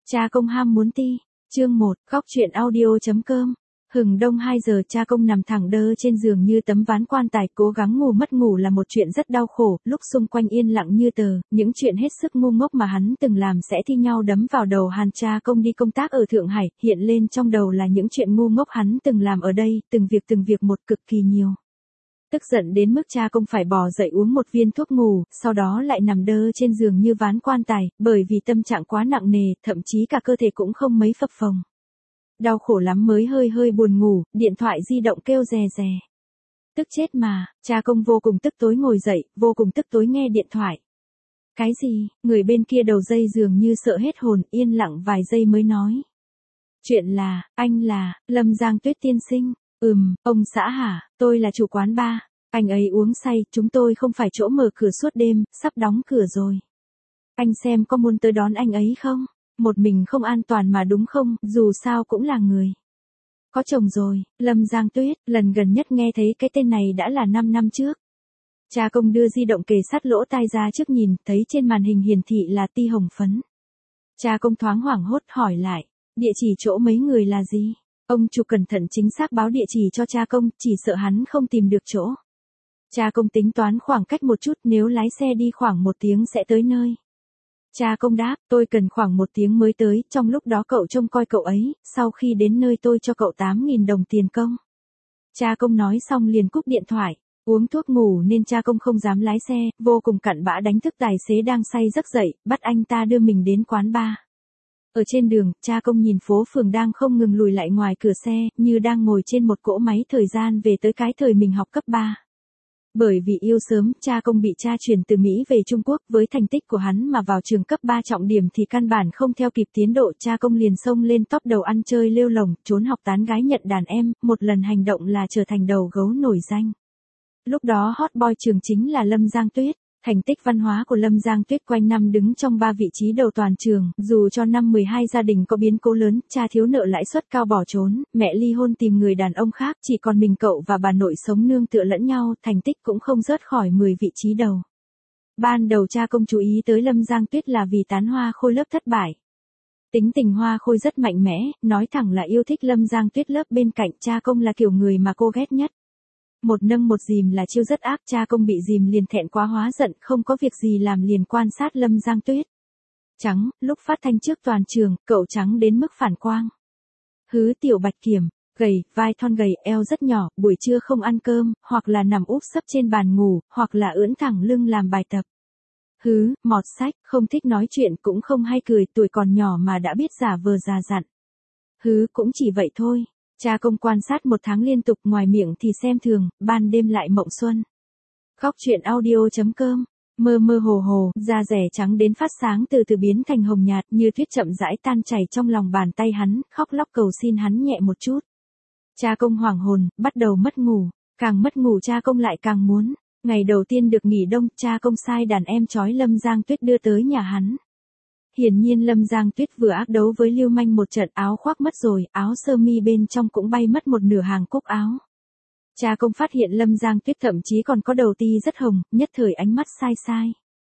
Cha công ham muốn ti. Chương 1, góc truyện audio.com. Hừng đông 2 giờ cha công nằm thẳng đơ trên giường như tấm ván quan tài, cố gắng ngủ, mất ngủ là một chuyện rất đau khổ, lúc xung quanh yên lặng như tờ, những chuyện hết sức ngu ngốc mà hắn từng làm sẽ thi nhau đấm vào đầu hắn. Cha công đi công tác ở Thượng Hải, hiện lên trong đầu là những chuyện ngu ngốc hắn từng làm ở đây, từng việc một, cực kỳ nhiều. Tức giận đến mức cha công phải bò dậy uống một viên thuốc ngủ, sau đó lại nằm đơ trên giường như ván quan tài, bởi vì tâm trạng quá nặng nề, thậm chí cả cơ thể cũng không mấy phập phồng. Đau khổ lắm mới hơi buồn ngủ, điện thoại di động kêu rè rè. Tức chết mà, cha công vô cùng tức tối ngồi dậy, vô cùng tức tối nghe điện thoại. Cái gì? Người bên kia đầu dây dường như sợ hết hồn, yên lặng vài giây mới nói. Chuyện là, anh là, Lâm Giang Tuyết tiên sinh. Ông xã hả, tôi là chủ quán bar. Anh ấy uống say, chúng tôi không phải chỗ mở cửa suốt đêm, sắp đóng cửa rồi. Anh xem có muốn tới đón anh ấy không? Một mình không an toàn mà đúng không, dù sao cũng là người. Có chồng rồi, Lâm Giang Tuyết, lần gần nhất nghe thấy cái tên này đã là 5 năm trước. Cha công đưa di động kề sát lỗ tai ra trước nhìn, thấy trên màn hình hiển thị là Ti Hồng Phấn. Cha công thoáng hoảng hốt hỏi lại, địa chỉ chỗ mấy người là gì? Ông chủ cẩn thận chính xác báo địa chỉ cho cha công, chỉ sợ hắn không tìm được chỗ. Cha công tính toán khoảng cách một chút, nếu lái xe đi khoảng 1 tiếng sẽ tới nơi. Cha công đáp, tôi cần khoảng 1 tiếng mới tới, trong lúc đó cậu trông coi cậu ấy, sau khi đến nơi tôi cho cậu 8.000 đồng tiền công. Cha công nói xong liền cúp điện thoại, uống thuốc ngủ nên cha công không dám lái xe, vô cùng cặn bã đánh thức tài xế đang say giấc dậy, bắt anh ta đưa mình đến quán bar. Ở trên đường, cha công nhìn phố phường đang không ngừng lùi lại ngoài cửa xe, như đang ngồi trên một cỗ máy thời gian về tới cái thời mình học cấp 3. Bởi vì yêu sớm, cha công bị cha chuyển từ Mỹ về Trung Quốc, với thành tích của hắn mà vào trường cấp 3 trọng điểm thì căn bản không theo kịp tiến độ, cha công liền xông lên top đầu ăn chơi lêu lổng, trốn học tán gái nhận đàn em, một lần hành động là trở thành đầu gấu nổi danh. Lúc đó hot boy trường chính là Lâm Giang Tuyết. Thành tích văn hóa của Lâm Giang Tuyết quanh năm đứng trong 3 vị trí đầu toàn trường, dù cho năm 12 gia đình có biến cố lớn, cha thiếu nợ lãi suất cao bỏ trốn, mẹ ly hôn tìm người đàn ông khác, chỉ còn mình cậu và bà nội sống nương tựa lẫn nhau, thành tích cũng không rớt khỏi 10 vị trí đầu. Ban đầu cha công chú ý tới Lâm Giang Tuyết là vì tán Hoa Khôi lớp thất bại. Tính tình Hoa Khôi rất mạnh mẽ, nói thẳng là yêu thích Lâm Giang Tuyết lớp bên cạnh, cha công là kiểu người mà cô ghét nhất. Một nâng một dìm là chiêu rất ác, cha công bị dìm liền thẹn quá hóa giận, không có việc gì làm liền quan sát Lâm Giang Tuyết. Trắng, lúc phát thanh trước toàn trường, cậu trắng đến mức phản quang. Hứ tiểu bạch kiểm, gầy, vai thon gầy, eo rất nhỏ, buổi trưa không ăn cơm, hoặc là nằm úp sấp trên bàn ngủ, hoặc là ưỡn thẳng lưng làm bài tập. Hứ, mọt sách, không thích nói chuyện cũng không hay cười, tuổi còn nhỏ mà đã biết giả vờ già dặn. Hứ, cũng chỉ vậy thôi. Cha công quan sát 1 tháng liên tục, ngoài miệng thì xem thường, ban đêm lại mộng xuân. Góc truyện audio.com. Mơ mơ hồ hồ, da rẻ trắng đến phát sáng từ từ biến thành hồng nhạt, như tuyết chậm rãi tan chảy trong lòng bàn tay hắn, khóc lóc cầu xin hắn nhẹ một chút. Cha công hoảng hồn, bắt đầu mất ngủ, càng mất ngủ cha công lại càng muốn. Ngày đầu tiên được nghỉ đông, cha công sai đàn em trói Lâm Giang Tuyết đưa tới nhà hắn. Hiển nhiên Lâm Giang Tuyết vừa ác đấu với lưu manh một trận, áo khoác mất rồi, áo sơ mi bên trong cũng bay mất một nửa hàng cúc áo. Cha công phát hiện Lâm Giang Tuyết thậm chí còn có đầu ti rất hồng, nhất thời ánh mắt sai sai.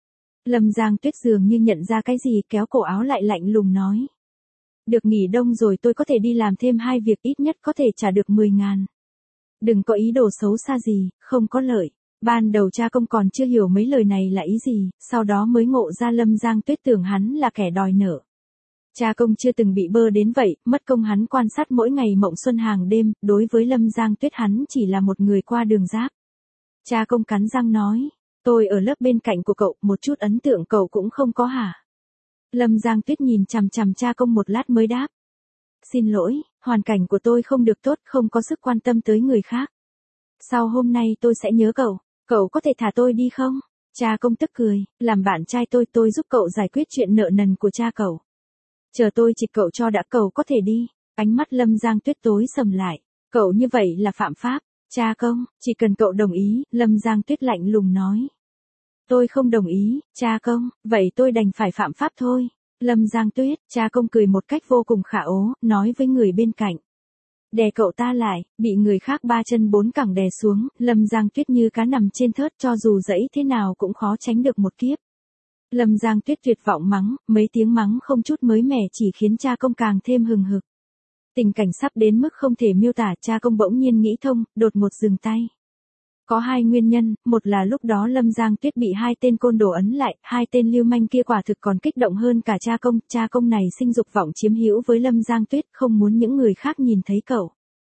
Lâm Giang Tuyết dường như nhận ra cái gì, kéo cổ áo lại lạnh lùng nói. Được nghỉ đông rồi, tôi có thể đi làm thêm 2 việc, ít nhất có thể trả được 10.000. Đừng có ý đồ xấu xa gì, không có lợi. Ban đầu cha công còn chưa hiểu mấy lời này là ý gì, sau đó mới ngộ ra Lâm Giang Tuyết tưởng hắn là kẻ đòi nợ. Cha công chưa từng bị bơ đến vậy, mất công hắn quan sát mỗi ngày mộng xuân hàng đêm, đối với Lâm Giang Tuyết hắn chỉ là một người qua đường giáp. Cha công cắn răng nói, tôi ở lớp bên cạnh của cậu, một chút ấn tượng cậu cũng không có hả? Lâm Giang Tuyết nhìn chằm chằm cha công một lát mới đáp. Xin lỗi, hoàn cảnh của tôi không được tốt, không có sức quan tâm tới người khác. Sau hôm nay tôi sẽ nhớ cậu có thể thả tôi đi không? Cha công tức cười, làm bạn trai tôi giúp cậu giải quyết chuyện nợ nần của cha cậu. Chờ tôi trịch cậu cho đã, cậu có thể đi. Ánh mắt Lâm Giang Tuyết tối sầm lại, cậu như vậy là phạm pháp. Cha công, chỉ cần cậu đồng ý, Lâm Giang Tuyết lạnh lùng nói. Tôi không đồng ý, cha công, vậy tôi đành phải phạm pháp thôi. Lâm Giang Tuyết, cha công cười một cách vô cùng khả ố, nói với người bên cạnh. Đè cậu ta lại, bị người khác 3 chân 4 cẳng đè xuống, Lâm Giang Tuyết như cá nằm trên thớt, cho dù dẫy thế nào cũng khó tránh được một kiếp. Lâm Giang Tuyết tuyệt vọng mắng, mấy tiếng mắng không chút mới mẻ chỉ khiến cha công càng thêm hừng hực. Tình cảnh sắp đến mức không thể miêu tả, cha công bỗng nhiên nghĩ thông, đột ngột dừng tay. Có hai nguyên nhân, một là lúc đó Lâm Giang Tuyết bị hai tên côn đồ ấn lại, hai tên lưu manh kia quả thực còn kích động hơn cả cha công này sinh dục vọng chiếm hữu với Lâm Giang Tuyết, không muốn những người khác nhìn thấy cậu.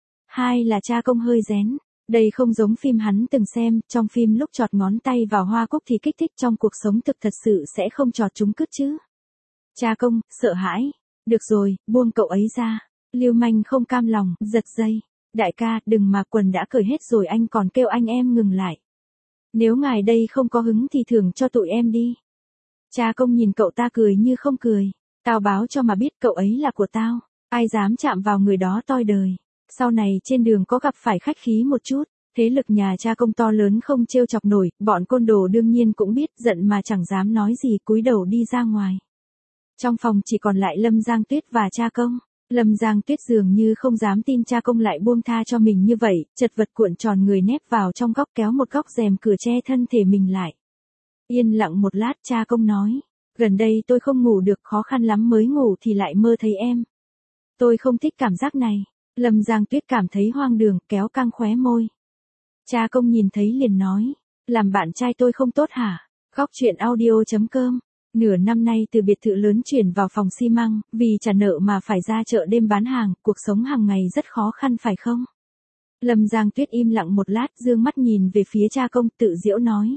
Hai là cha công hơi rén. Đây không giống phim hắn từng xem, trong phim lúc chọt ngón tay vào hoa cúc thì kích thích, trong cuộc sống thực thật sự sẽ không chọt chúng cứt chứ. Cha công, sợ hãi. Được rồi, buông cậu ấy ra. Lưu manh không cam lòng, giật dây. Đại ca, đừng mà, quần đã cởi hết rồi anh còn kêu anh em ngừng lại. Nếu ngài đây không có hứng thì thưởng cho tụi em đi. Cha công nhìn cậu ta cười như không cười. Tao báo cho mà biết cậu ấy là của tao. Ai dám chạm vào người đó toi đời. Sau này trên đường có gặp phải khách khí một chút. Thế lực nhà cha công to lớn không trêu chọc nổi, bọn côn đồ đương nhiên cũng biết, giận mà chẳng dám nói gì, cúi đầu đi ra ngoài. Trong phòng chỉ còn lại Lâm Giang Tuyết và cha công. Lâm Giang Tuyết dường như không dám tin cha công lại buông tha cho mình như vậy, chật vật cuộn tròn người nép vào trong góc, kéo một góc rèm cửa che thân thể mình lại. Yên lặng một lát, cha công nói, gần đây tôi không ngủ được, khó khăn lắm mới ngủ thì lại mơ thấy em. Tôi không thích cảm giác này. Lâm Giang Tuyết cảm thấy hoang đường, kéo căng khóe môi. Cha công nhìn thấy liền nói, làm bạn trai tôi không tốt hả? Góc truyện audio.com. Nửa năm nay từ biệt thự lớn chuyển vào phòng xi măng, vì trả nợ mà phải ra chợ đêm bán hàng, cuộc sống hàng ngày rất khó khăn phải không? Lâm Giang Tuyết im lặng một lát, dương mắt nhìn về phía cha công, tự giễu nói.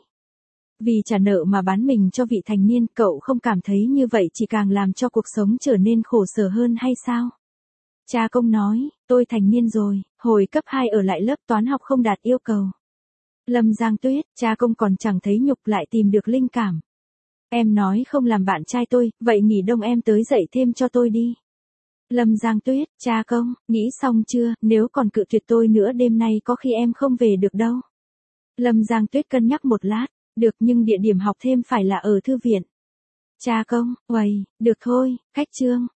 Vì trả nợ mà bán mình cho vị thành niên, cậu không cảm thấy như vậy chỉ càng làm cho cuộc sống trở nên khổ sở hơn hay sao? Cha công nói, tôi thành niên rồi, hồi cấp 2 ở lại lớp toán học không đạt yêu cầu. Lâm Giang Tuyết, cha công còn chẳng thấy nhục lại tìm được linh cảm. Em nói không làm bạn trai tôi, vậy nghỉ đông em tới dạy thêm cho tôi đi. Lâm Giang Tuyết, cha công, nghĩ xong chưa, nếu còn cự tuyệt tôi nữa đêm nay có khi em không về được đâu. Lâm Giang Tuyết cân nhắc một lát, được nhưng địa điểm học thêm phải là ở thư viện. Cha công, uầy, được thôi, khách trương.